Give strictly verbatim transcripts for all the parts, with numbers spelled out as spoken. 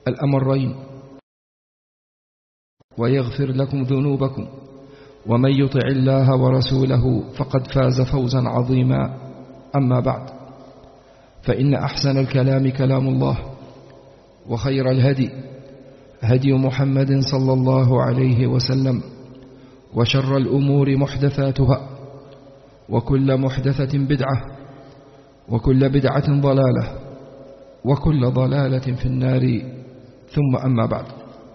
الأمرين ويغفر لكم ذنوبكم، ومن يطع الله ورسوله فقد فاز فوزا عظيما. أما بعد، فإن أحسن الكلام كلام الله، وخير الهدي هدي محمد صلى الله عليه وسلم، وشر الأمور محدثاتها، وكل محدثة بدعة، وكل بدعة ضلالة، وكل ضلالة في النار. ثم أما بعد،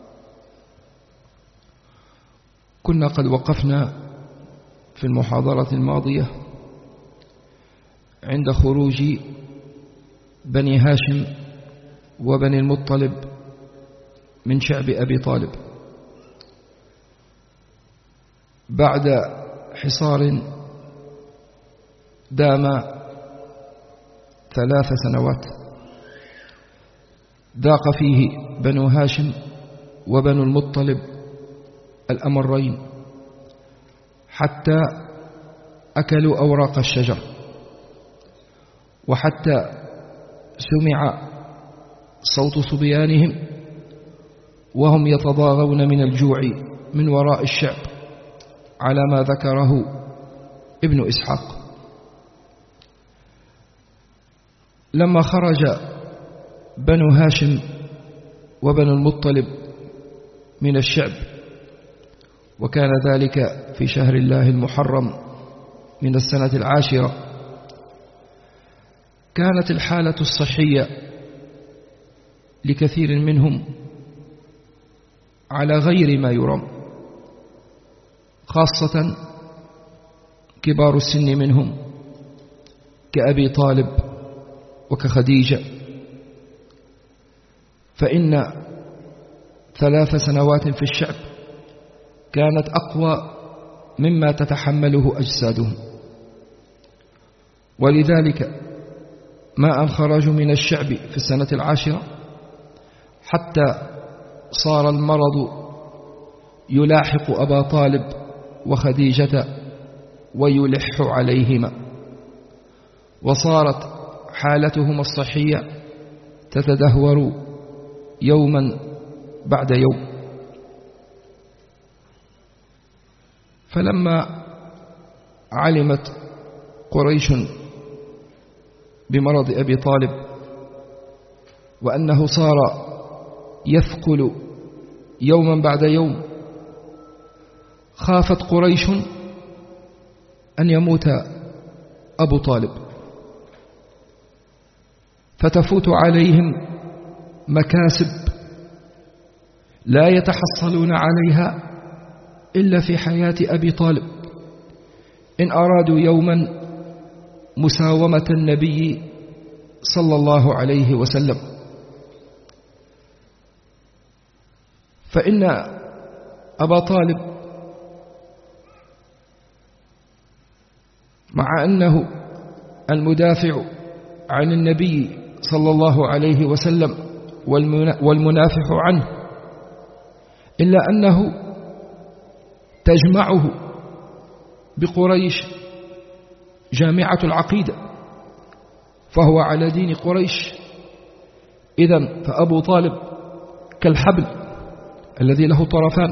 كنا قد وقفنا في المحاضرة الماضية عند خروج بني هاشم وبني المطلب من شعب أبي طالب بعد حصار دام ثلاث سنوات ذاق فيه بنو هاشم وبنو المطلب الأمرين حتى أكلوا أوراق الشجر، وحتى سمع صوت صبيانهم وهم يتضاغون من الجوع من وراء الشعب، على ما ذكره ابن إسحاق. لما خرج بنو هاشم وبنو المطلب من الشعب، وكان ذلك في شهر الله المحرم من السنة العاشرة، كانت الحالة الصحية لكثير منهم على غير ما يرام، خاصة كبار السن منهم كأبي طالب وكخديجة، فإن ثلاث سنوات في الشعب كانت أقوى مما تتحمله أجسادهم، ولذلك ما أن خرجوا من الشعب في السنة العاشرة حتى صار المرض يلاحق أبا طالب وخديجة ويلح عليهما، وصارت حالتهما الصحية تتدهور يوما بعد يوم. فلما علمت قريش بمرض أبي طالب وأنه صار يثقل يوما بعد يوم، خافت قريش أن يموت أبو طالب، فتفوت عليهم مكاسب لا يتحصلون عليها إلا في حياة أبي طالب، إن أرادوا يوما مساومة النبي صلى الله عليه وسلم. فإن أبا طالب مع أنه المدافع عن النبي صلى الله عليه وسلم والمنافح عنه، إلا أنه تجمعه بقريش جامعة العقيدة، فهو على دين قريش. إذن فأبو طالب كالحبل الذي له طرفان،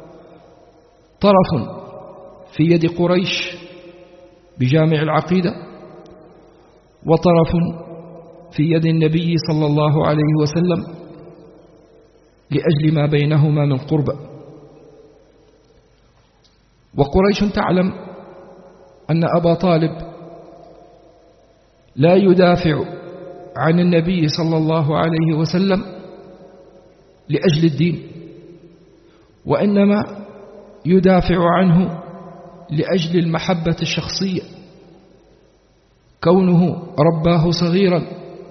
طرف في يد قريش بجامع العقيدة، وطرف في يد النبي صلى الله عليه وسلم لأجل ما بينهما من قربة. وقريش تعلم أن أبا طالب لا يدافع عن النبي صلى الله عليه وسلم لأجل الدين، وإنما يدافع عنه لأجل المحبة الشخصية، كونه رباه صغيرا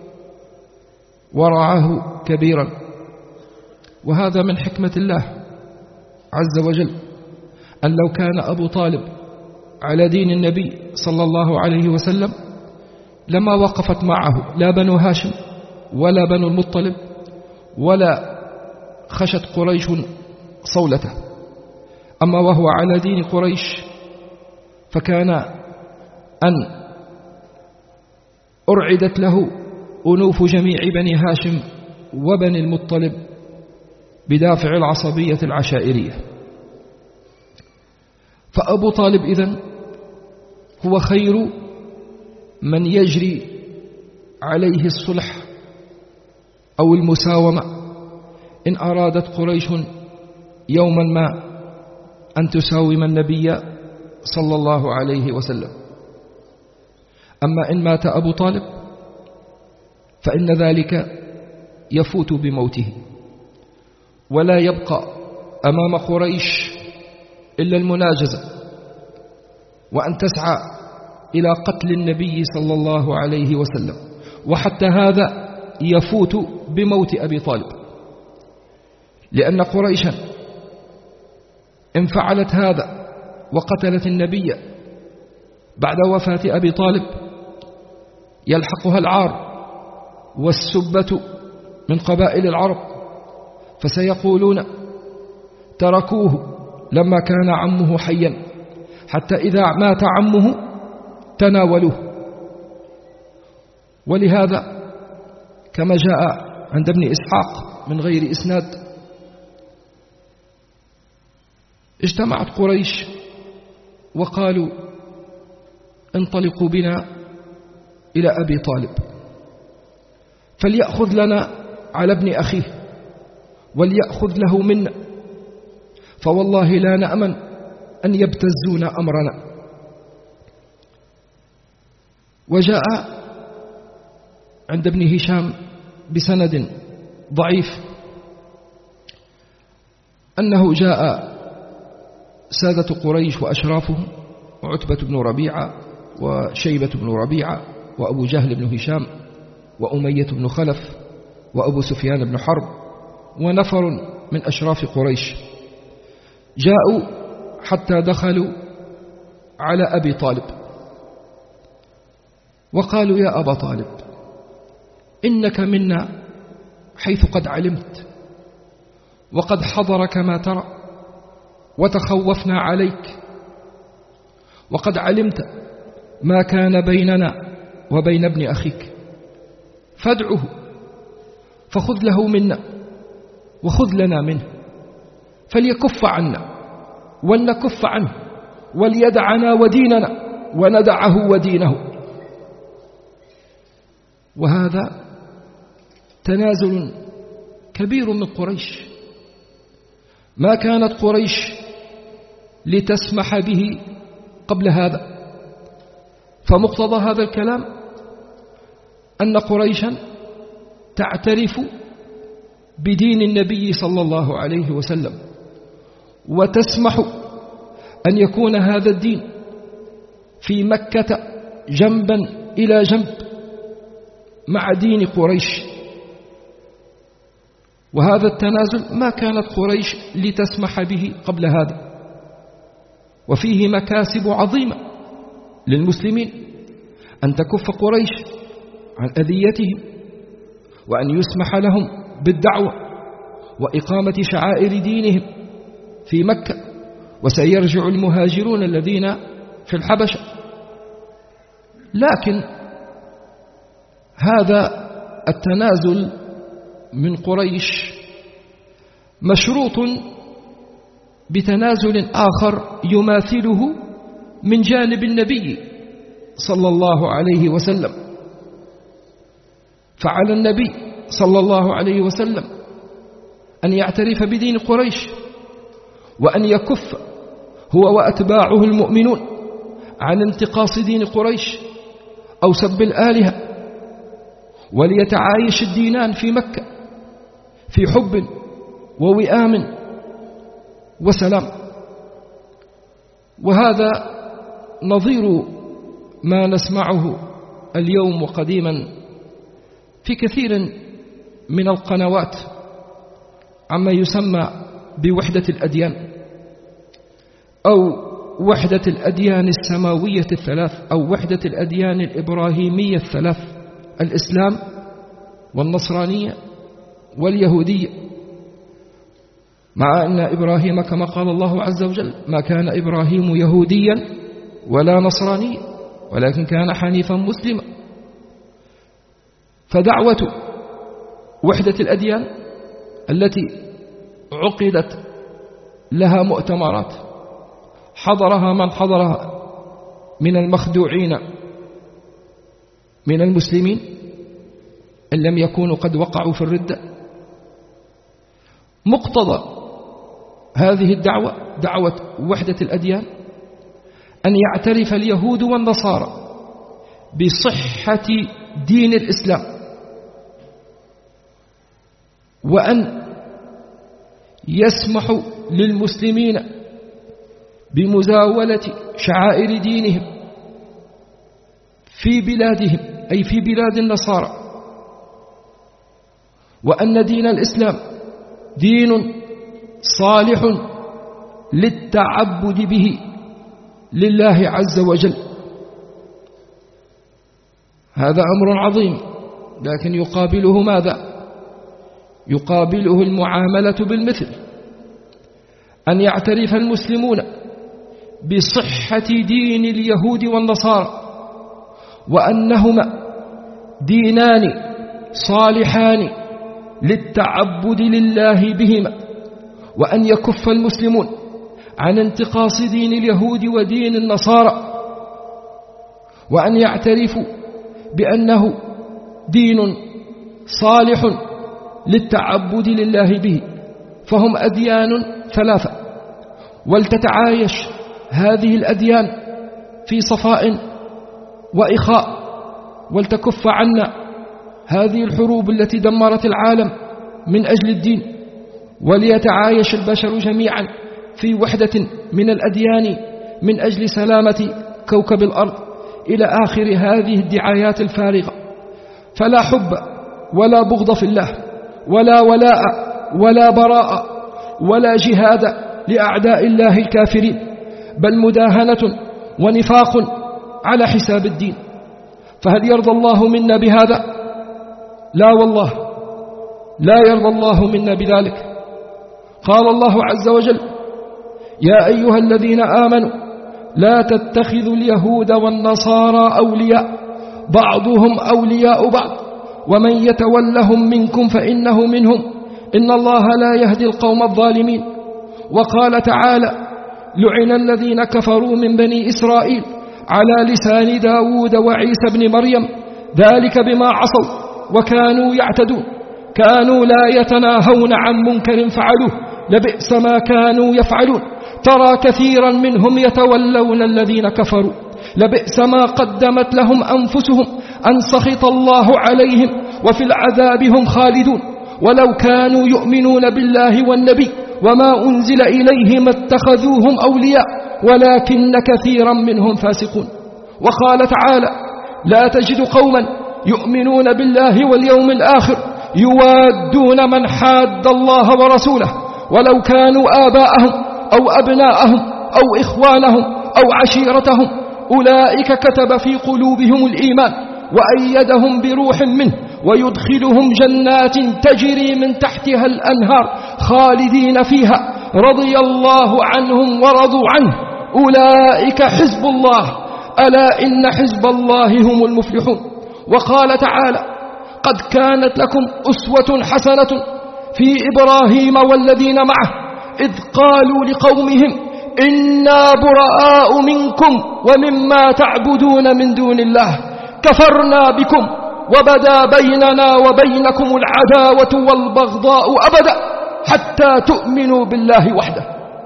ورعاه كبيرا. وهذا من حكمة الله عز وجل، أن لو كان أبو طالب على دين النبي صلى الله عليه وسلم لما وقفت معه لا بنو هاشم ولا بنو المطلب ولا خشت قريش صولته. أما وهو على دين قريش فكان أن أرعدت له أنوف جميع بني هاشم وبني المطلب بدافع العصبية العشائرية. فأبو طالب إذن هو خير من يجري عليه الصلح أو المساومة إن أرادت قريش يوما ما أن تساوم النبي صلى الله عليه وسلم. أما إن مات أبو طالب فإن ذلك يفوت بموته، ولا يبقى أمام قريش إلا المناجزة وأن تسعى إلى قتل النبي صلى الله عليه وسلم، وحتى هذا يفوت بموت أبي طالب، لأن قريشا إن فعلت هذا وقتلت النبي بعد وفاة أبي طالب يلحقها العار والسبة من قبائل العرب، فسيقولون تركوه لما كان عمه حيا، حتى إذا مات عمه تناولوه. ولهذا كما جاء عند ابن إسحاق من غير إسناد اجتمعت قريش وقالوا انطلقوا بنا إلى أبي طالب فليأخذ لنا على ابن أخيه وليأخذ له منا، فوالله لا نأمن أن يبتزون أمرنا. وجاء عند ابن هشام بسند ضعيف أنه جاء سادة قريش وأشرافهم وعتبة بن ربيعة وشيبة بن ربيعة وأبو جهل بن هشام وأمية بن خلف وأبو سفيان بن حرب ونفر من أشراف قريش، جاءوا حتى دخلوا على أبي طالب وقالوا يا أبا طالب إنك منا حيث قد علمت وقد حضرك ما ترى وتخوفنا عليك، وقد علمت ما كان بيننا وبين ابن أخيك، فادعه فخذ له منا وخذ لنا منه، فليكف عنا ولنكف عنه، وليدعنا وديننا وندعه ودينه. وهذا تنازل كبير من قريش، ما كانت قريش لتسمح به قبل هذا. فمقتضى هذا الكلام أن قريشا تعترف بدين النبي صلى الله عليه وسلم وتسمح أن يكون هذا الدين في مكة جنبا إلى جنب مع دين قريش. وهذا التنازل ما كانت قريش لتسمح به قبل هذا، وفيه مكاسب عظيمة للمسلمين أن تكف قريش عن أذيتهم وأن يسمح لهم بالدعوة وإقامة شعائر دينهم في مكة، وسيرجع المهاجرون الذين في الحبشة. لكن هذا التنازل من قريش مشروط بتنازل آخر يماثله من جانب النبي صلى الله عليه وسلم. فعلى النبي صلى الله عليه وسلم أن يعترف بدين قريش وأن يكف هو وأتباعه المؤمنون عن انتقاص دين قريش أو سب الآلهة، وليتعايش الدينان في مكة في حب ووئام وسلام. وهذا نظير ما نسمعه اليوم وقديما في كثير من القنوات عما يسمى بوحدة الأديان أو وحدة الأديان السماوية الثلاث أو وحدة الأديان الإبراهيمية الثلاث، الإسلام والنصرانية واليهودية، مع أن إبراهيم كما قال الله عز وجل ما كان إبراهيم يهوديا ولا نصرانيا ولكن كان حنيفا مسلما. فدعوة وحدة الأديان التي عقدت لها مؤتمرات حضرها من حضرها من المخدوعين من المسلمين إن لم يكونوا قد وقعوا في الردة. مقتضى هذه الدعوة دعوة وحدة الأديان أن يعترف اليهود والنصارى بصحة دين الإسلام، وأن يسمح للمسلمين بمزاولة شعائر دينهم في بلادهم أي في بلاد النصارى، وأن دين الإسلام دين صالح للتعبد به لله عز وجل. هذا أمر عظيم، لكن يقابله ماذا؟ يقابله المعاملة بالمثل، أن يعترف المسلمون بصحة دين اليهود والنصارى وأنهما دينان صالحان للتعبد لله بهما، وأن يكف المسلمون عن انتقاص دين اليهود ودين النصارى، وأن يعترفوا بأنه دين صالح للتعبد لله به، فهم أديان ثلاثة، ولتتعايش هذه الأديان في صفاء وإخاء، ولتكف عنا هذه الحروب التي دمرت العالم من أجل الدين، وليتعايش البشر جميعا في وحدة من الأديان من أجل سلامة كوكب الأرض، إلى آخر هذه الدعايات الفارغة. فلا حب ولا بغض في الله، ولا ولاء ولا براء ولا جهاد لأعداء الله الكافرين، بل مداهنة ونفاق على حساب الدين. فهل يرضى الله منا بهذا؟ لا والله، لا يرضى الله منا بذلك. قال الله عز وجل: يا أيها الذين آمنوا لا تتخذوا اليهود والنصارى أولياء بعضهم أولياء بعض ومن يتولهم منكم فإنه منهم إن الله لا يهدي القوم الظالمين. وقال تعالى: لعن الذين كفروا من بني إسرائيل على لسان داود وعيسى بن مريم ذلك بما عصوا وكانوا يعتدون كانوا لا يتناهون عن منكر فعلوه لبئس ما كانوا يفعلون ترى كثيرا منهم يتولون الذين كفروا لبئس ما قدمت لهم أنفسهم أن سخط الله عليهم وفي العذاب هم خالدون ولو كانوا يؤمنون بالله والنبي وما أنزل إليه ما اتخذوهم أولياء ولكن كثيرا منهم فاسقون. وقال تعالى: لا تجد قوما يؤمنون بالله واليوم الآخر يوادون من حاد الله ورسوله ولو كانوا آباءهم أو أبناءهم أو إخوانهم أو عشيرتهم أولئك كتب في قلوبهم الإيمان وأيدهم بروح منه ويدخلهم جنات تجري من تحتها الأنهار خالدين فيها رضي الله عنهم ورضوا عنه أولئك حزب الله ألا إن حزب الله هم المفلحون. وقال تعالى: قد كانت لكم أسوة حسنة في إبراهيم والذين معه إذ قالوا لقومهم إنا براء منكم ومما تعبدون من دون الله كفرنا بكم وبدا بيننا وبينكم العداوة والبغضاء أبدا حتى تؤمنوا بالله وحده.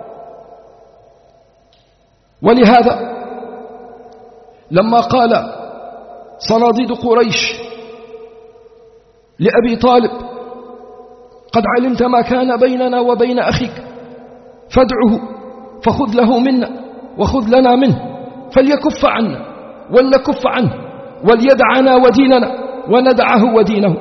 ولهذا لما قال صناديد قريش لأبي طالب: قد علمت ما كان بيننا وبين أخيك فادعه فخذ له منا وخذ لنا منه فليكف عنا ولنكف عنه وليدعنا وديننا وندعه ودينه.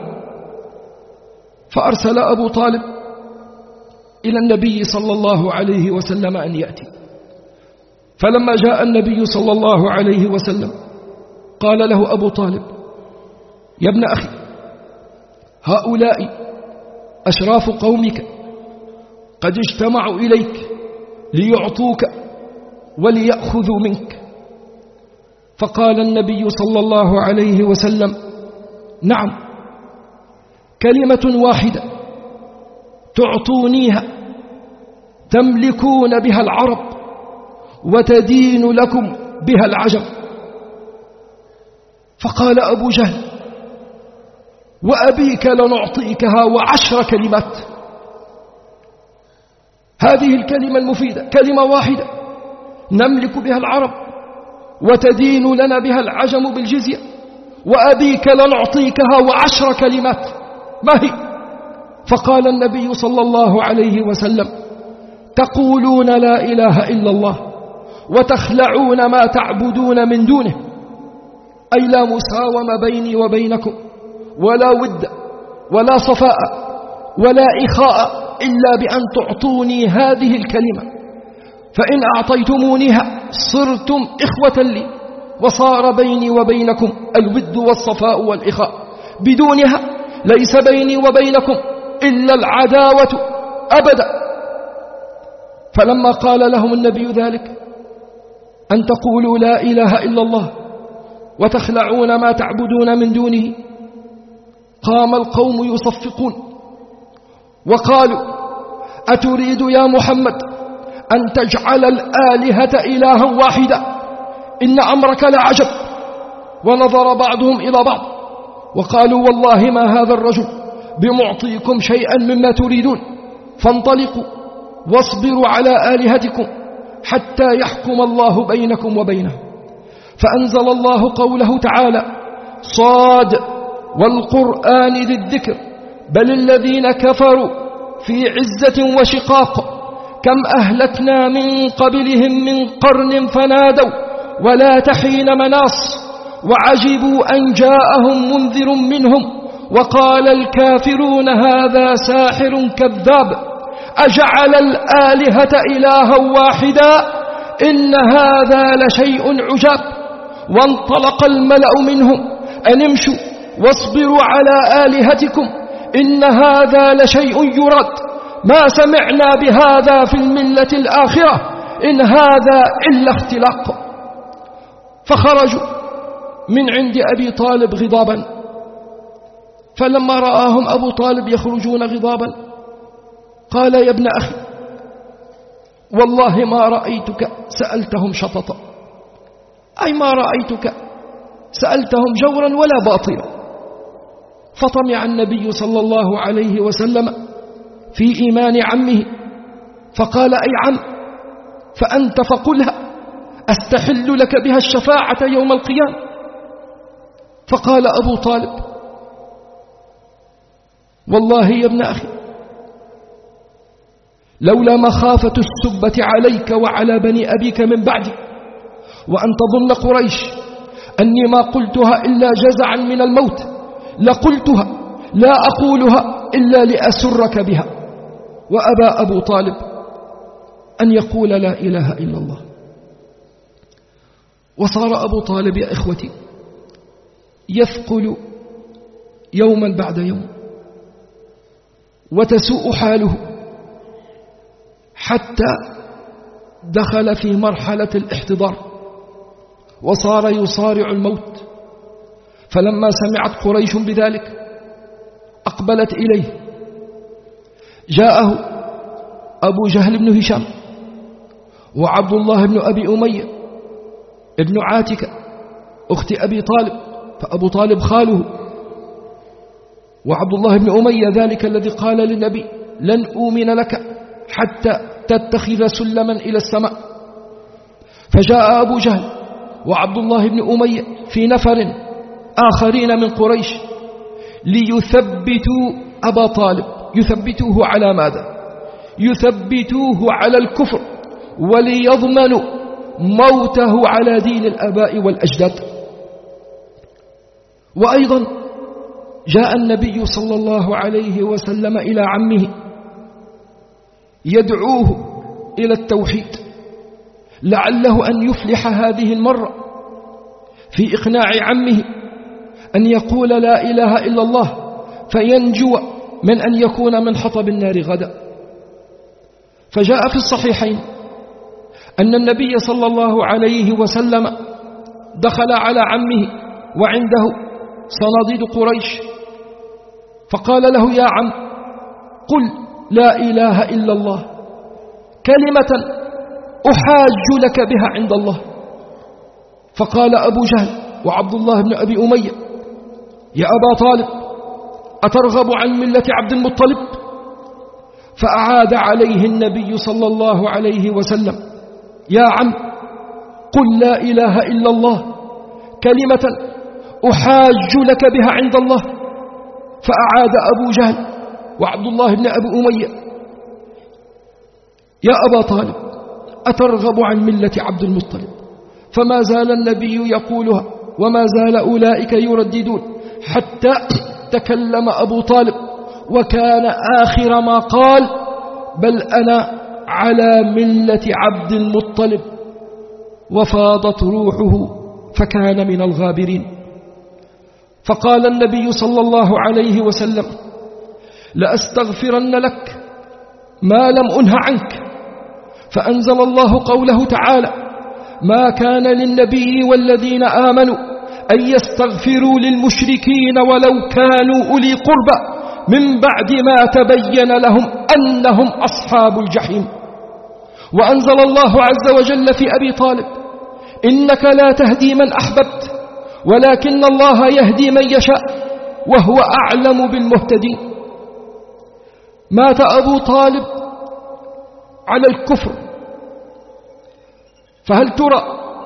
فأرسل أبو طالب إلى النبي صلى الله عليه وسلم أن يأتي. فلما جاء النبي صلى الله عليه وسلم قال له أبو طالب: يا ابن أخي، هؤلاء أشراف قومك قد اجتمعوا إليك ليعطوك وليأخذوا منك. فقال النبي صلى الله عليه وسلم: نعم، كلمة واحدة تعطونيها تملكون بها العرب وتدين لكم بها العجم. فقال أبو جهل: وأبيك لنعطيكها وعشر كلمات. هذه الكلمة المفيدة كلمة واحدة نملك بها العرب وتدين لنا بها العجم بالجزية، وأبيك لنعطيكها وعشر كلمات، ما هي؟ فقال النبي صلى الله عليه وسلم: تقولون لا إله إلا الله وتخلعون ما تعبدون من دونه، أي لا مساومة بيني وبينكم ولا ود ولا صفاء ولا إخاء إلا بأن تعطوني هذه الكلمة، فإن أعطيتمونيها صرتم إخوة لي وصار بيني وبينكم الود والصفاء والإخاء، بدونها ليس بيني وبينكم إلا العداوة أبدا. فلما قال لهم النبي ذلك أن تقولوا لا إله إلا الله وتخلعون ما تعبدون من دونه، قام القوم يصفقون وقالوا: أتريد يا محمد أن تجعل الآلهة إلها واحدا؟ إن أمرك لعجب. ونظر بعضهم إلى بعض وقالوا: والله ما هذا الرجل بمعطيكم شيئا مما تريدون، فانطلقوا واصبروا على آلهتكم حتى يحكم الله بينكم وبينه. فأنزل الله قوله تعالى: صاد والقرآن ذي الذكر بل الذين كفروا في عزة وشقاق، كم أهلكنا من قبلهم من قرن فنادوا ولا تحين مناص، وعجبوا أن جاءهم منذر منهم وقال الكافرون هذا ساحر كذاب، أجعل الآلهة إلها واحدا إن هذا لشيء عجاب. وانطلق الملأ منهم أن امشوا واصبروا على آلهتكم إن هذا لشيء يراد، ما سمعنا بهذا في الملة الآخرة إن هذا إلا اختلاق. فخرجوا من عند أبي طالب غضابا، فلما رآهم أبو طالب يخرجون غضابا قال: يا ابن أخي والله ما رأيتك سألتهم شططا، أي ما رأيتك سألتهم جورا ولا باطلا. فطمع النبي صلى الله عليه وسلم في إيمان عمه فقال: أي عم فأنت فقلها أستحل لك بها الشفاعة يوم القيامة. فقال أبو طالب: والله يا ابن أخي لولا مخافة السبة عليك وعلى بني أبيك من بعدي، وأن تظن قريش أني ما قلتها إلا جزعا من الموت لقلتها، لا أقولها إلا لأسرك بها. وأبى أبو طالب أن يقول لا إله إلا الله. وصار أبو طالب يا إخوتي يثقل يوما بعد يوم وتسوء حاله، حتى دخل في مرحلة الاحتضار وصار يصارع الموت. فلما سمعت قريش بذلك أقبلت إليه، جاءه أبو جهل بن هشام وعبد الله بن أبي أمية ابن عاتكة أخت أبي طالب، فأبو طالب خاله، وعبد الله بن أمية ذلك الذي قال للنبي: لن أؤمن لك حتى تتخذ سلما إلى السماء. فجاء أبو جهل وعبد الله بن أمية في نفر آخرين من قريش ليثبتوا أبا طالب. يثبتوه على ماذا؟ يثبتوه على الكفر وليضمنوا موته على دين الآباء والأجداد. وأيضا جاء النبي صلى الله عليه وسلم إلى عمه يدعوه إلى التوحيد لعله أن يفلح هذه المرة في إقناع عمه أن يقول لا إله إلا الله فينجو من أن يكون من حطب النار غدا. فجاء في الصحيحين أن النبي صلى الله عليه وسلم دخل على عمه وعنده صناديد قريش، فقال له: يا عم قل لا إله إلا الله كلمة أحاج لك بها عند الله. فقال أبو جهل وعبد الله بن أبي أمية: يا أبا طالب، أترغب عن ملة عبد المطلب؟ فأعاد عليه النبي صلى الله عليه وسلم: يا عم، قل لا إله إلا الله كلمة أحاج لك بها عند الله. فأعاد أبو جهل وعبد الله بن أبي أمية: يا أبا طالب، أترغب عن ملة عبد المطلب؟ فما زال النبي يقولها وما زال أولئك يرددون، حتى تكلم أبو طالب وكان آخر ما قال: بل أنا على ملة عبد المطلب. وفاضت روحه فكان من الغابرين. فقال النبي صلى الله عليه وسلم: لأستغفرن لك ما لم أنه عنك. فأنزل الله قوله تعالى: ما كان للنبي والذين آمنوا أن يستغفروا للمشركين ولو كانوا أولي قربى من بعد ما تبين لهم أنهم أصحاب الجحيم. وأنزل الله عز وجل في أبي طالب: إنك لا تهدي من أحببت ولكن الله يهدي من يشاء وهو أعلم بالمهتدين. مات أبو طالب على الكفر، فهل ترى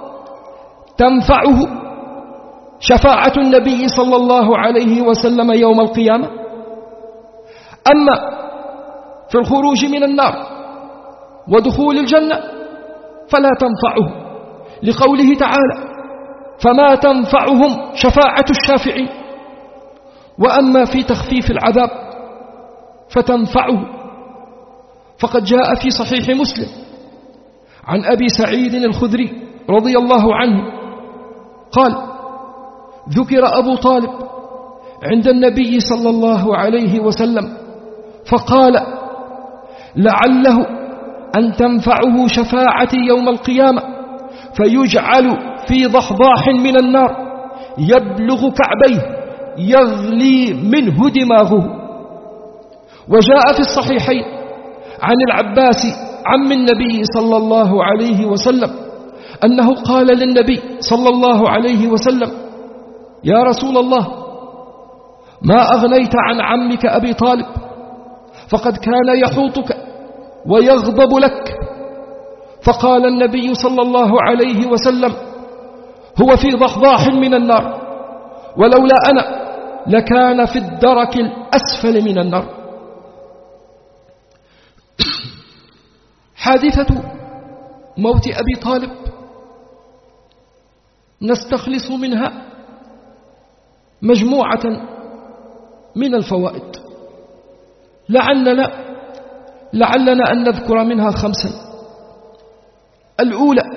تنفعه شفاعة النبي صلى الله عليه وسلم يوم القيامة؟ أما في الخروج من النار ودخول الجنة فلا تنفعه، لقوله تعالى: فما تنفعهم شفاعة الشافعين. وأما في تخفيف العذاب فتنفعه، فقد جاء في صحيح مسلم عن أبي سعيد الخدري رضي الله عنه قال: ذكر أبو طالب عند النبي صلى الله عليه وسلم فقال: لعله أن تنفعه شفاعتي يوم القيامة، فيجعل في ضحضاح من النار يبلغ كعبيه يغلي منه دماغه. وجاء في الصحيحين عن العباس عم النبي صلى الله عليه وسلم أنه قال للنبي صلى الله عليه وسلم: يا رسول الله، ما أغنيت عن عمك أبي طالب، فقد كان يحوطك ويغضب لك. فقال النبي صلى الله عليه وسلم: هو في ضحضاح من النار، ولولا أنا لكان في الدرك الأسفل من النار. حادثة موت أبي طالب نستخلص منها مجموعة من الفوائد، لعلنا لعلنا أن نذكر منها خمسا. الأولى: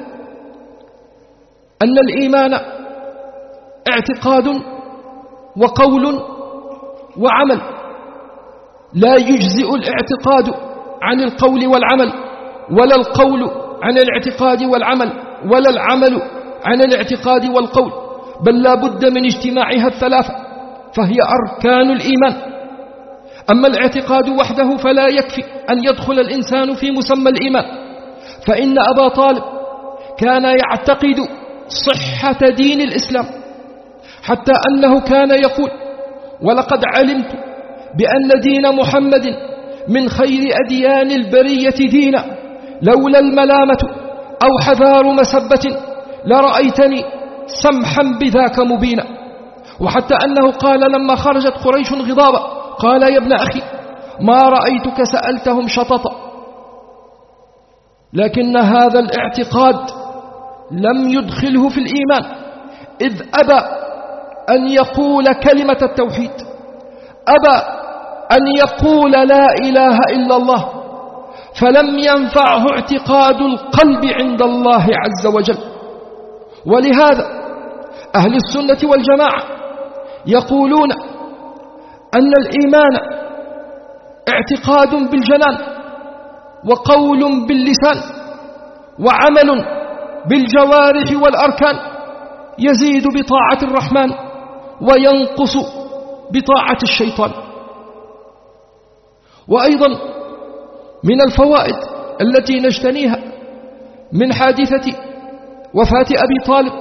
أن الإيمان اعتقاد وقول وعمل، لا يجزئ الاعتقاد عن القول والعمل، ولا القول عن الاعتقاد والعمل، ولا العمل عن الاعتقاد والقول، بل لا بد من اجتماعها الثلاثة، فهي أركان الإيمان. أما الاعتقاد وحده فلا يكفي أن يدخل الإنسان في مسمى الإيمان، فإن أبا طالب كان يعتقد صحة دين الإسلام، حتى أنه كان يقول: ولقد علمت بأن دين محمد من خير أديان البرية دينا، لولا الملامة أو حذار مسبة لرأيتني سمحا بذاك مبينا. وحتى أنه قال لما خرجت قريش غضابا: قال: يا ابن أخي، ما رأيتك سألتهم شططا. لكن هذا الاعتقاد لم يدخله في الإيمان، إذ أبى أن يقول كلمة التوحيد، أبى أن يقول لا إله إلا الله، فلم ينفعه اعتقاد القلب عند الله عز وجل. ولهذا أهل السنة والجماعة يقولون أن الإيمان اعتقاد بالجنان، وقول باللسان، وعمل بالجوارح والأركان، يزيد بطاعة الرحمن وينقص بطاعة الشيطان. وأيضا من الفوائد التي نجتنيها من حادثة وفاة أبي طالب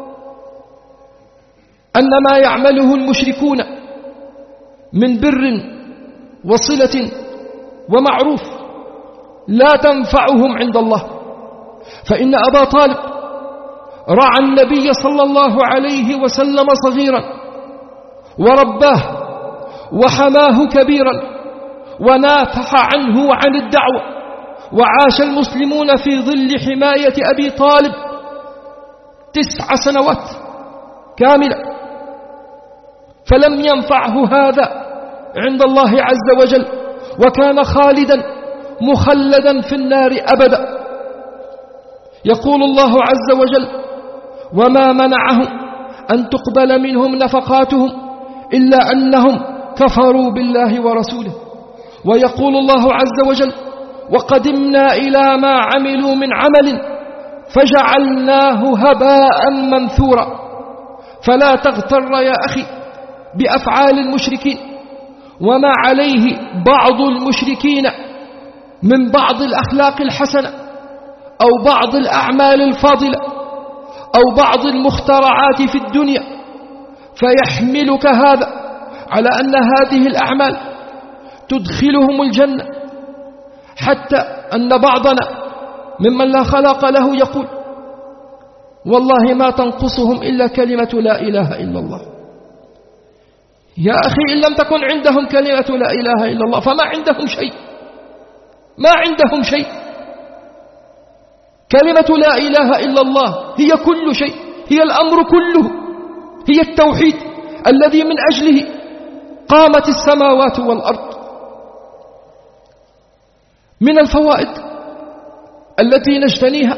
أن ما يعمله المشركون من بر وصلة ومعروف لا تنفعهم عند الله، فإن أبا طالب رعى النبي صلى الله عليه وسلم صغيرا ورباه وحماه كبيرا ونافح عنه وعن الدعوة، وعاش المسلمون في ظل حماية أبي طالب تسع سنوات كاملة، فلم ينفعه هذا عند الله عز وجل، وكان خالدا مخلدا في النار أبدا. يقول الله عز وجل: وما منعهم أن تقبل منهم نفقاتهم إلا أنهم كفروا بالله ورسوله. ويقول الله عز وجل: وقدمنا إلى ما عملوا من عمل فجعلناه هباء منثورا. فلا تغتر يا أخي بأفعال المشركين وما عليه بعض المشركين من بعض الأخلاق الحسنة أو بعض الأعمال الفاضلة أو بعض المخترعات في الدنيا، فيحملك هذا على أن هذه الأعمال تدخلهم الجنة، حتى أن بعضنا ممن لا خلاق له يقول: والله ما تنقصهم إلا كلمة لا إله إلا الله. يا أخي، إن لم تكن عندهم كلمة لا إله إلا الله فما عندهم شيء، ما عندهم شيء. كلمة لا إله إلا الله هي كل شيء، هي الأمر كله، هي التوحيد الذي من أجله قامت السماوات والأرض. من الفوائد التي نجتنيها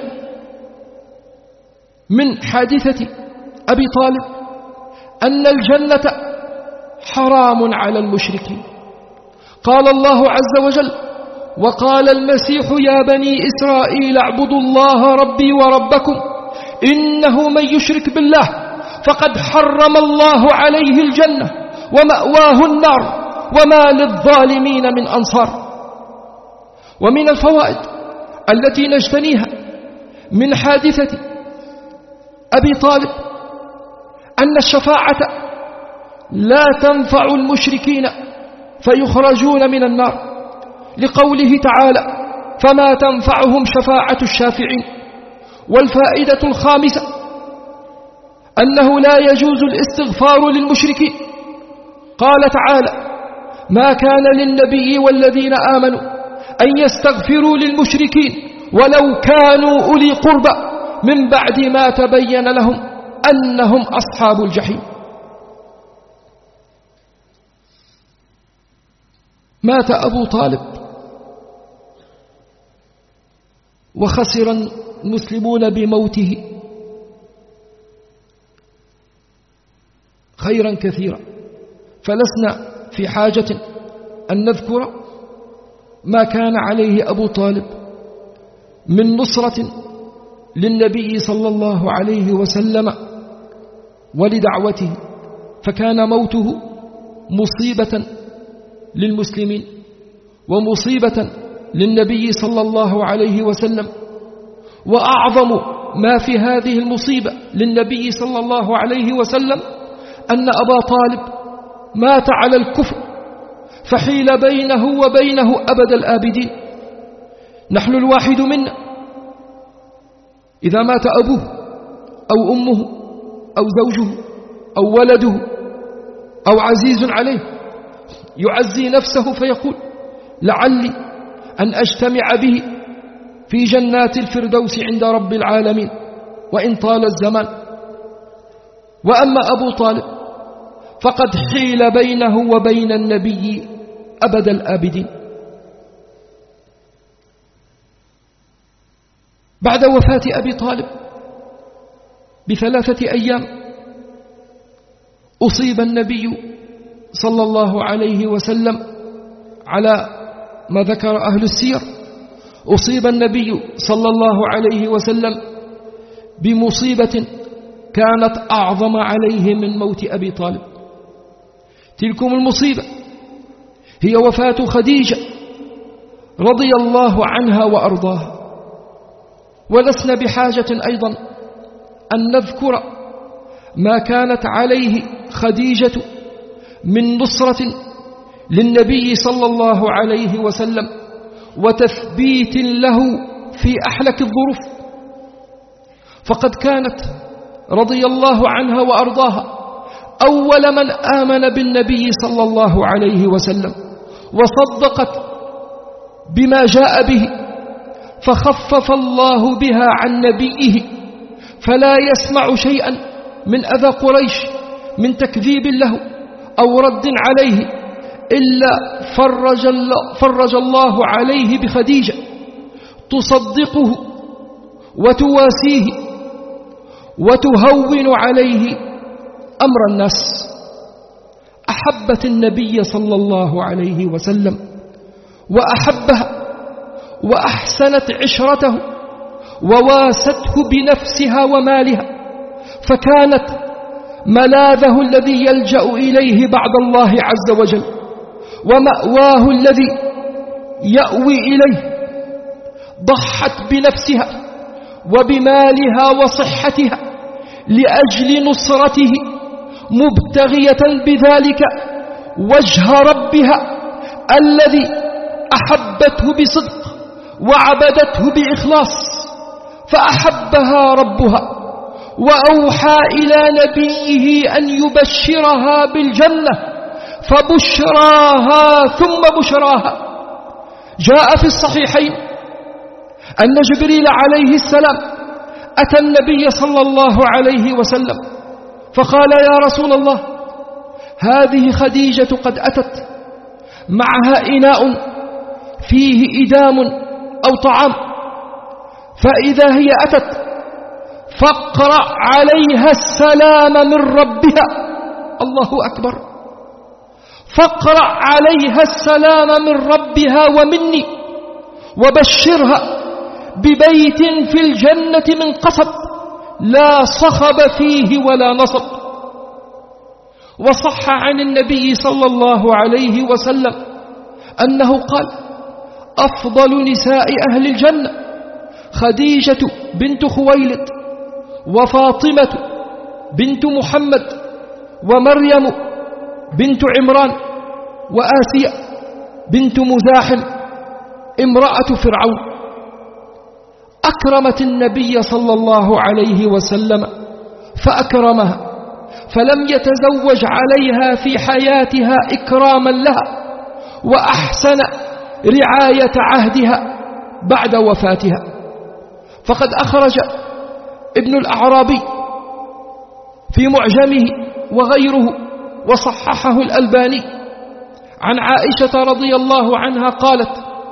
من حادثة أبي طالب أن الجنة حرام على المشركين. قال الله عز وجل: وقال المسيح يا بني إسرائيل اعبدوا الله ربي وربكم إنه من يشرك بالله فقد حرم الله عليه الجنة ومأواه النار وما للظالمين من أنصار. ومن الفوائد التي نجتنيها من حادثة أبي طالب أن الشفاعة لا تنفع المشركين فيخرجون من النار، لقوله تعالى: فما تنفعهم شفاعة الشافعين. والفائدة الخامسة أنه لا يجوز الاستغفار للمشركين. قال تعالى: ما كان للنبي والذين آمنوا أن يستغفروا للمشركين ولو كانوا أولي قربى من بعد ما تبين لهم أنهم أصحاب الجحيم. مات أبو طالب وخسر المسلمون بموته خيرا كثيرا، فلسنا في حاجة أن نذكر ما كان عليه أبو طالب من نصرة للنبي صلى الله عليه وسلم ولدعوته، فكان موته مصيبة للمسلمين ومصيبة للنبي صلى الله عليه وسلم. وأعظم ما في هذه المصيبة للنبي صلى الله عليه وسلم أن أبا طالب مات على الكفر، فحيل بينه وبينه أبد الآبدين. نحن الواحد منا إذا مات أبوه أو أمه أو زوجه أو ولده أو عزيز عليه يعزي نفسه فيقول: لعلي أن أجتمع به في جنات الفردوس عند رب العالمين وإن طال الزمان. وأما أبو طالب فقد حيل بينه وبين النبي أبد الآبدين. بعد وفاة أبي طالب بثلاثة أيام أصيب النبي صلى الله عليه وسلم على ما ذكر أهل السير، أصيب النبي صلى الله عليه وسلم بمصيبة كانت أعظم عليه من موت أبي طالب. تلكم المصيبة هي وفاة خديجة رضي الله عنها وأرضاها. ولسنا بحاجة أيضا أن نذكر ما كانت عليه خديجة من نصرة للنبي صلى الله عليه وسلم وتثبيت له في أحلك الظروف، فقد كانت رضي الله عنها وأرضاها أول من آمن بالنبي صلى الله عليه وسلم وصدقت بما جاء به، فخفف الله بها عن نبيه فلا يسمع شيئا من أذى قريش من تكذيب له أو رد عليه إلا فرج الله, فرج الله عليه بخديجة تصدقه وتواسيه وتهون عليه أمر الناس. أحبت النبي صلى الله عليه وسلم وأحبها وأحسنت عشرته وواسته بنفسها ومالها، فكانت ملاذه الذي يلجأ إليه بعد الله عز وجل ومأواه الذي يأوي إليه. ضحت بنفسها وبمالها وصحتها لأجل نصرته مبتغية بذلك وجه ربها الذي أحبته بصدق وعبدته بإخلاص، فأحبها ربها وأوحى إلى نبيه أن يبشرها بالجنة، فبشراها ثم بشراها. جاء في الصحيحين أن جبريل عليه السلام أتى النبي صلى الله عليه وسلم فقال: يا رسول الله، هذه خديجة قد أتت معها إناء فيه إدام أو طعام، فإذا هي أتت فاقرأ عليها السلام من ربها. الله أكبر! فاقرأ عليها السلام من ربها ومني، وبشرها ببيت في الجنة من قصب لا صخب فيه ولا نصب. وصح عن النبي صلى الله عليه وسلم أنه قال: أفضل نساء أهل الجنة خديجة بنت خويلد وفاطمة بنت محمد ومريم بنت عمران وآسيا بنت مزاحم امرأة فرعون. أكرمت النبي صلى الله عليه وسلم فأكرمها، فلم يتزوج عليها في حياتها إكراما لها، وأحسن رعاية عهدها بعد وفاتها. فقد أخرج ابن الأعرابي في معجمه وغيره وصححه الألباني عن عائشة رضي الله عنها قالت: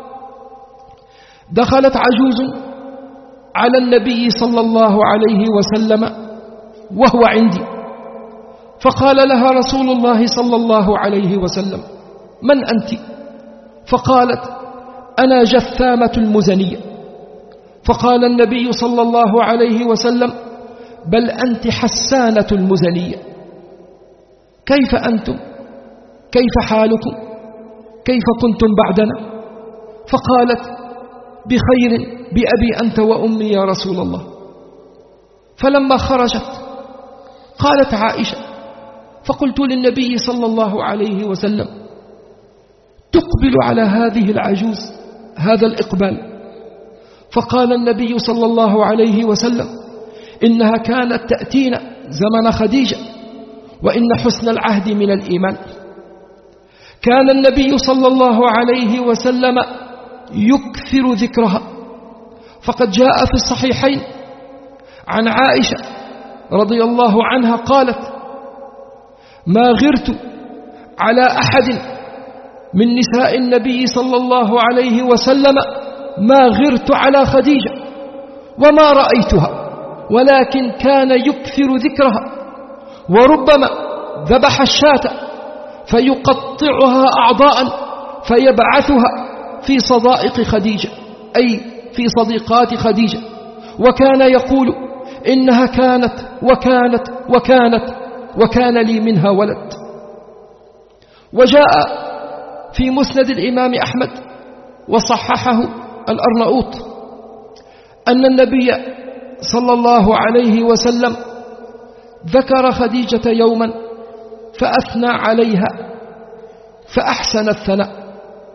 دخلت عجوز على النبي صلى الله عليه وسلم وهو عندي، فقال لها رسول الله صلى الله عليه وسلم: من أنت؟ فقالت: أنا جثامة المزنية. فقال النبي صلى الله عليه وسلم: بل أنت حسانة المزنية. كيف أنتم؟ كيف حالكم؟ كيف كنتم بعدنا؟ فقالت: بخير بأبي أنت وأمي يا رسول الله. فلما خرجت قالت عائشة: فقلت للنبي صلى الله عليه وسلم: تقبل على هذه العجوز هذا الإقبال؟ فقال النبي صلى الله عليه وسلم: إنها كانت تأتينا زمن خديجة، وإن حسن العهد من الإيمان. كان النبي صلى الله عليه وسلم يكثر ذكرها، فقد جاء في الصحيحين عن عائشة رضي الله عنها قالت: ما غرت على أحد من نساء النبي صلى الله عليه وسلم ما غرت على خديجة وما رأيتها، ولكن كان يكثر ذكرها، وربما ذبح الشاة فيقطعها أعضاء فيبعثها في صدائق خديجة، أي في صديقات خديجة، وكان يقول: إنها كانت وكانت وكانت وكان لي منها ولد. وجاء في مسند الإمام أحمد وصححه الأرناؤوط أن النبي صلى الله عليه وسلم ذكر خديجة يوما فأثنى عليها فأحسن الثناء،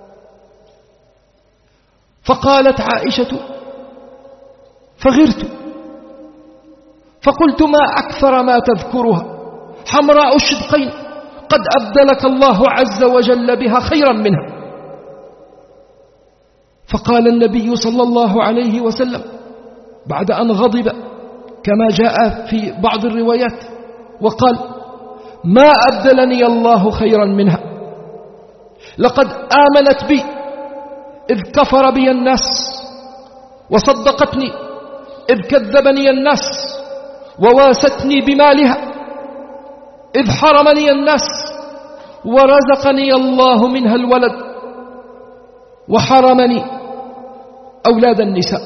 فقالت عائشة فغرت فقلت ما أكثر ما تذكرها، حمراء الشدقين قد أبدلك الله عز وجل بها خيرا منها. فقال النبي صلى الله عليه وسلم بعد أن غضب كما جاء في بعض الروايات وقال ما أبدلني الله خيرا منها، لقد آمنت بي إذ كفر بي الناس، وصدقتني إذ كذبني الناس، وواستني بمالها إذ حرمني الناس، ورزقني الله منها الولد وحرمني أولاد النساء.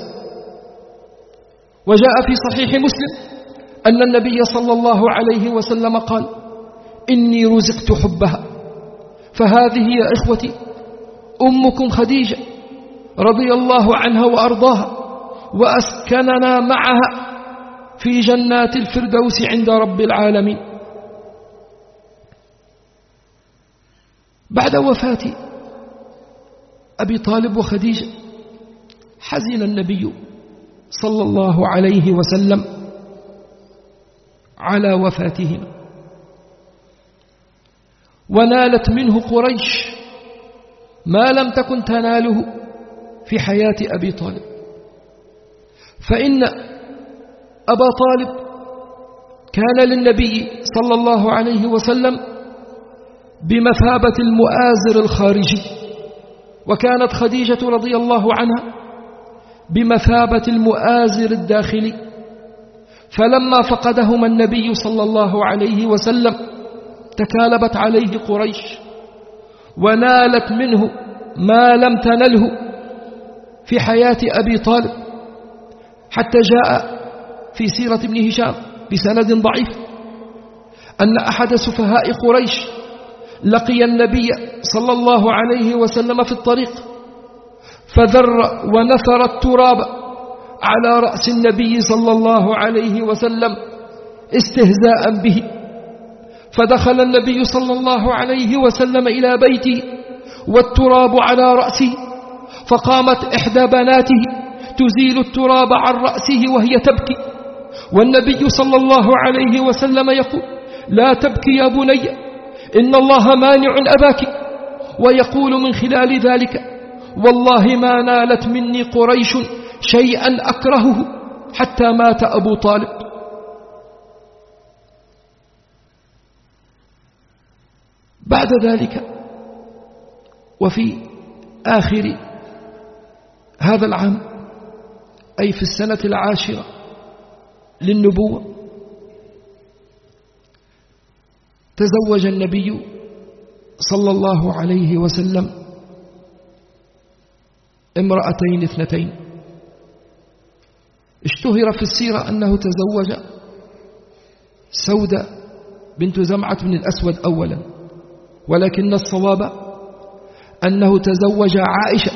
وجاء في صحيح مسلم أن النبي صلى الله عليه وسلم قال إني رزقت حبها، فهذه يا إخوتي أمكم خديجة رضي الله عنها وأرضاها، وأسكننا معها في جنات الفردوس عند رب العالمين. بعد وفاة أبي طالب وخديجة حزن النبي صلى الله عليه وسلم على وفاتهما، ونالت منه قريش ما لم تكن تناله في حياة أبي طالب، فإن أبا طالب كان للنبي صلى الله عليه وسلم بمثابة المؤازر الخارجي، وكانت خديجة رضي الله عنها بمثابة المؤازر الداخلي. فلما فقدهما النبي صلى الله عليه وسلم تكالبت عليه قريش ونالت منه ما لم تنله في حياة أبي طالب، حتى جاء في سيرة ابن هشام بسند ضعيف أن أحد سفهاء قريش لقي النبي صلى الله عليه وسلم في الطريق فذر ونثر التراب على رأس النبي صلى الله عليه وسلم استهزاء به، فدخل النبي صلى الله عليه وسلم إلى بيته والتراب على رأسه، فقامت إحدى بناته تزيل التراب عن رأسه وهي تبكي، والنبي صلى الله عليه وسلم يقول لا تبكي يا بني إن الله مانع أباك، ويقول من خلال ذلك والله ما نالت مني قريش شيئا أكرهه حتى مات أبو طالب. بعد ذلك وفي آخر هذا العام أي في السنة العاشرة للنبوة تزوج النبي صلى الله عليه وسلم امرأتين اثنتين. اشتهر في السيرة أنه تزوج سودة بنت زمعة بن الأسود أولا، ولكن الصواب أنه تزوج عائشة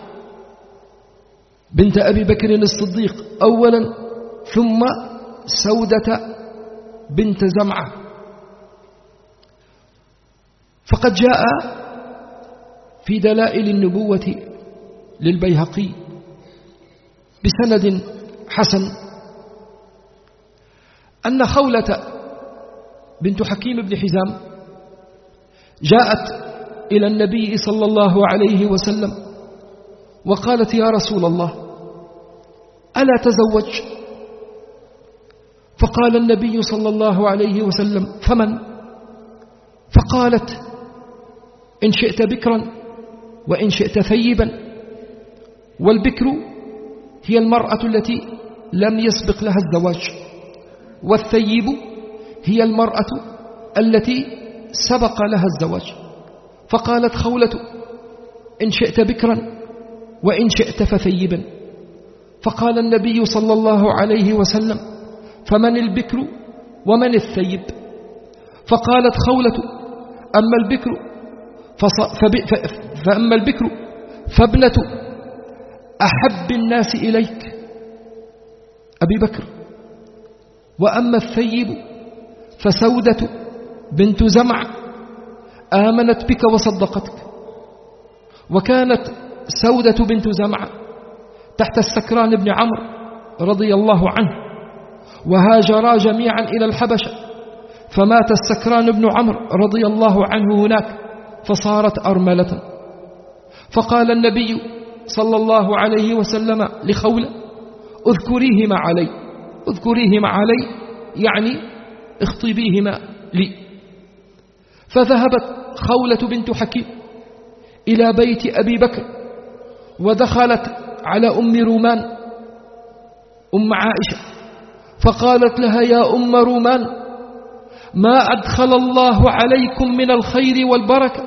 بنت أبي بكر الصديق أولا ثم سودة بنت زمعة. فقد جاء في دلائل النبوة للبيهقي بسند حسن أن خولة بنت حكيم بن حزام جاءت إلى النبي صلى الله عليه وسلم وقالت يا رسول الله ألا تزوج؟ فقال النبي صلى الله عليه وسلم فمن؟ فقالت إن شئت بكرا وإن شئت ثيبا، والبكر هي المرأة التي لم يسبق لها الزواج، والثيب هي المرأة التي سبق لها الزواج. فقالت خولة إن شئت بكرا وإن شئت فثيبا. فقال النبي صلى الله عليه وسلم فمن البكر ومن الثيب؟ فقالت خولة أما البكر فأما البكر فابنة أحب الناس إليك أبي بكر، وأما الثيب فسودة بنت زمع آمنت بك وصدقتك. وكانت سودة بنت زمع تحت السكران بن عمرو رضي الله عنه، وهاجرا جميعا إلى الحبشة، فمات السكران بن عمرو رضي الله عنه هناك فصارت أرملة. فقال النبي صلى الله عليه وسلم لخولة: اذكريهما علي، اذكريهما علي يعني اخطبيهما لي. فذهبت خولة بنت حكيم إلى بيت أبي بكر، ودخلت على أم رومان أم عائشة فقالت لها: يا أم رومان، ما أدخل الله عليكم من الخير والبركة.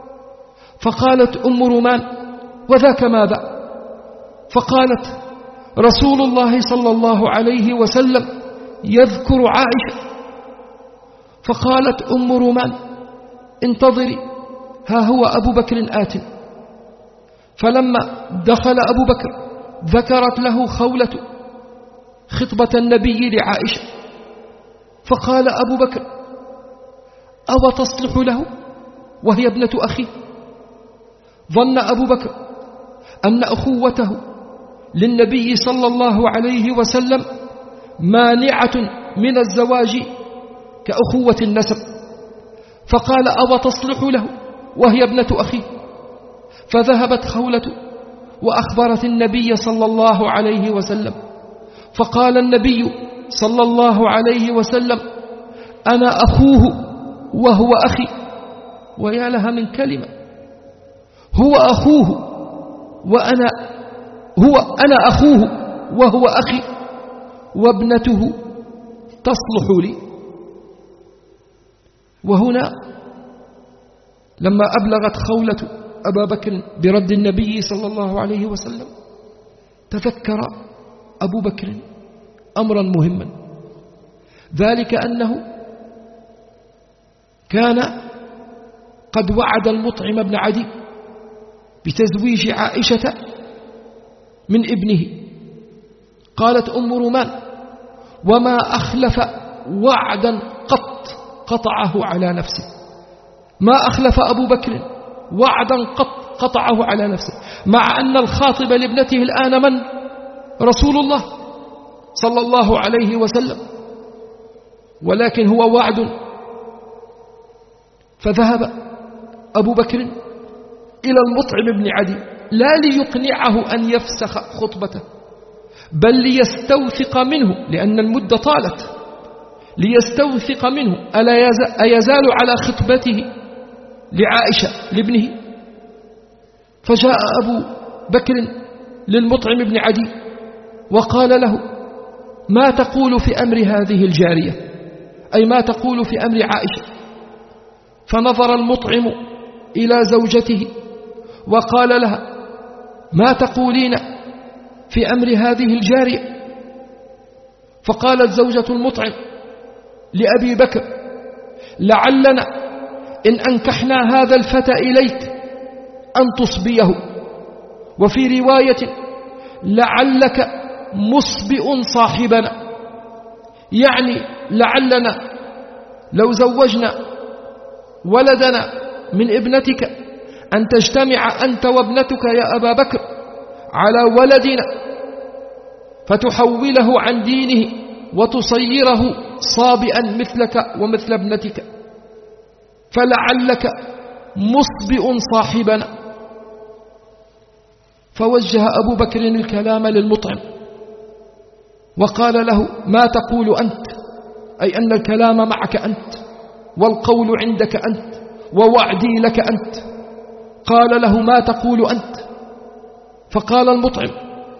فقالت أم رومان: وذاك ماذا؟ فقالت: رسول الله صلى الله عليه وسلم يذكر عائشة. فقالت أم رومان: انتظري، ها هو أبو بكر آت. فلما دخل أبو بكر ذكرت له خولة خطبة النبي لعائشة، فقال أبو بكر: أو تصلح له وهي ابنة أخيه؟ ظن أبو بكر أن أخوته للنبي صلى الله عليه وسلم مانعة من الزواج كأخوة النسب، فقال: أو تصلح له وهي ابنة أخيه؟ فذهبت خولة وأخبرت النبي صلى الله عليه وسلم، فقال النبي صلى الله عليه وسلم: أنا أخوه وهو أخي. ويا لها من كلمة، هو أخوه وأنا هو أنا أخوه وهو أخي، وابنته تصلح لي. وهنا لما أبلغت خولة أبا بكر برد النبي صلى الله عليه وسلم، تذكر أبو بكر أمرا مهما، ذلك أنه كان قد وعد المطعم بن عدي بتزويج عائشة من ابنه. قالت أم رومان: وما أخلف وعدا قط قطعه على نفسه. ما أخلف أبو بكر وعدا قط قطعه على نفسه، مع أن الخاطب لابنته الآن من؟ رسول الله صلى الله عليه وسلم، ولكن هو وعد. فذهب أبو بكر إلى المطعم بن عدي لا ليقنعه أن يفسخ خطبته، بل ليستوثق منه، لأن المدة طالت، ليستوثق منه ألا يزال على خطبته لعائشة لابنه. فجاء أبو بكر للمطعم بن عدي وقال له: ما تقول في أمر هذه الجارية؟ أي ما تقول في أمر عائشة؟ فنظر المطعم إلى زوجته وقال لها: ما تقولين في أمر هذه الجارية؟ فقالت زوجة المطعم لأبي بكر: لعلنا إن أنكحنا هذا الفتى إليك أن تصبيه. وفي رواية: لعلك مصبئ صاحبنا، يعني لعلنا لو زوجنا ولدنا من ابنتك أن تجتمع أنت وابنتك يا أبا بكر على ولدنا فتحوله عن دينه وتصيره صابئا مثلك ومثل ابنتك، فلعلك مصبئ صاحبنا. فوجه أبو بكر الكلام للمطعم وقال له: ما تقول أنت؟ أي أن الكلام معك أنت والقول عندك أنت ووعدي لك أنت. قال له: ما تقول أنت؟ فقال المطعم: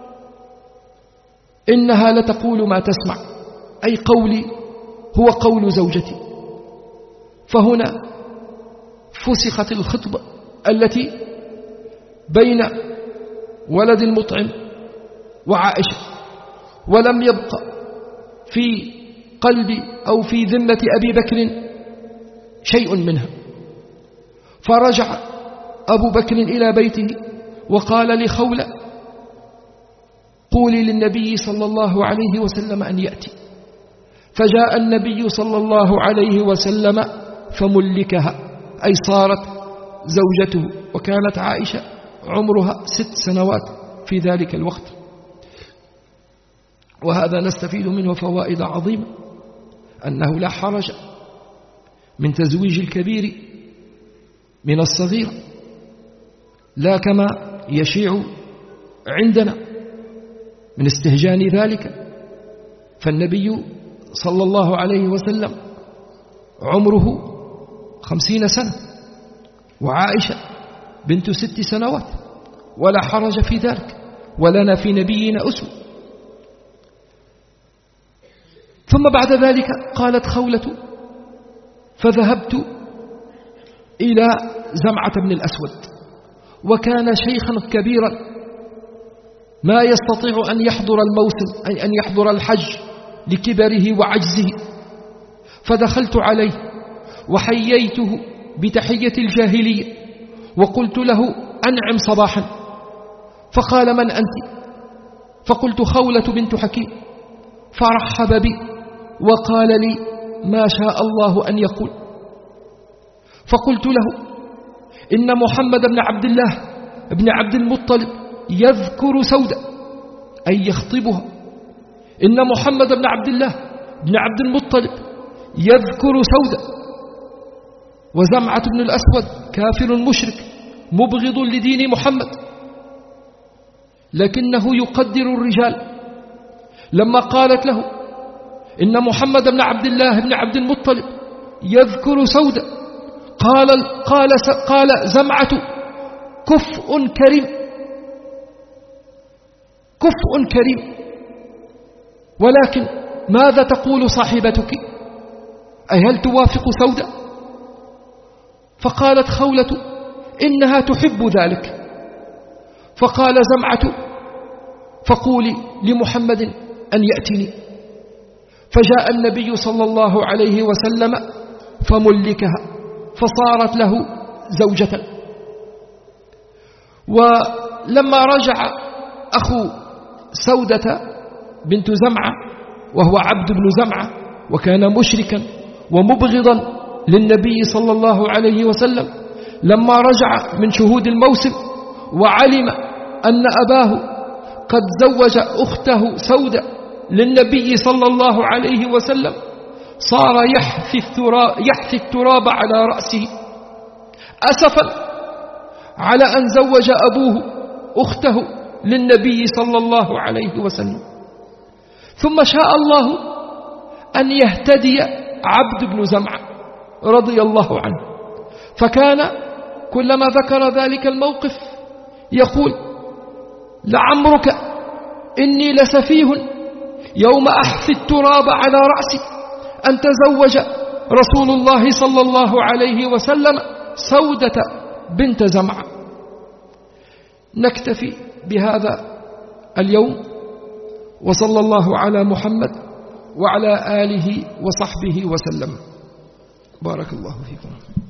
إنها لتقول ما تسمع، أي قولي هو قول زوجتي. فهنا فسخت الخطبة التي بين ولد المطعم وعائشة، ولم يبق في قلب أو في ذمة أبي بكر شيء منها. فرجع أبو بكر إلى بيته وقال لخولة: قولي للنبي صلى الله عليه وسلم أن يأتي. فجاء النبي صلى الله عليه وسلم فملكها، أي صارت زوجته، وكانت عائشة عمرها ست سنوات في ذلك الوقت. وهذا نستفيد منه فوائد عظيمة، أنه لا حرج من تزويج الكبير من الصغير، لا كما يشيع عندنا من استهجان ذلك. فالنبي صلى الله عليه وسلم عمره خمسين سنة، وعائشة بنت ست سنوات، ولا حرج في ذلك، ولنا في نبينا أسوة. ثم بعد ذلك قالت خولة: فذهبت إلى زمعة بن الأسود، وكان شيخا كبيرا ما يستطيع أن يحضر الموسم، أي أن يحضر الحج لكبره وعجزه. فدخلت عليه وحييته بتحية الجاهلية، وقلت له: أنعم صباحا. فقال: من أنت؟ فقلت: خولة بنت حكيم. فرحب بي وقال لي: ما شاء الله أن يقول. فقلت له: إن محمد بن عبد الله بن عبد المطلب يذكر سودة، أي يخطبها. إن محمد بن عبد الله بن عبد المطلب يذكر سودة، وزمعة بن الأسود كافر مشرك مبغض لدين محمد، لكنه يقدر الرجال. لما قالت له: إن محمد بن عبد الله بن عبد المطلب يذكر سودة، قال قال قال زمعة: كفء كريم، كفء كريم. ولكن ماذا تقول صاحبتك؟ أي هل توافق سودة؟ فقالت خولة: إنها تحب ذلك. فقال زمعة: فقولي لمحمد أن يأتني. فجاء النبي صلى الله عليه وسلم فملكها، فصارت له زوجة. ولما رجع أخو سودة بنت زمعة، وهو عبد بن زمعة، وكان مشركا ومبغضا للنبي صلى الله عليه وسلم، لما رجع من شهود الموسم وعلم أن أباه قد زوج أخته سودة للنبي صلى الله عليه وسلم، صار يحثي التراب, يحثي التراب على رأسه أسفا على أن زوج أبوه أخته للنبي صلى الله عليه وسلم. ثم شاء الله أن يهتدي عبد بن زمعة رضي الله عنه، فكان كلما ذكر ذلك الموقف يقول: لعمرك إني لسفيه يوم أحثي التراب على رأسي أن تزوج رسول الله صلى الله عليه وسلم سودة بنت زمعة. نكتفي بهذا اليوم، وصلى الله على محمد وعلى آله وصحبه وسلم. بارك الله فيكم.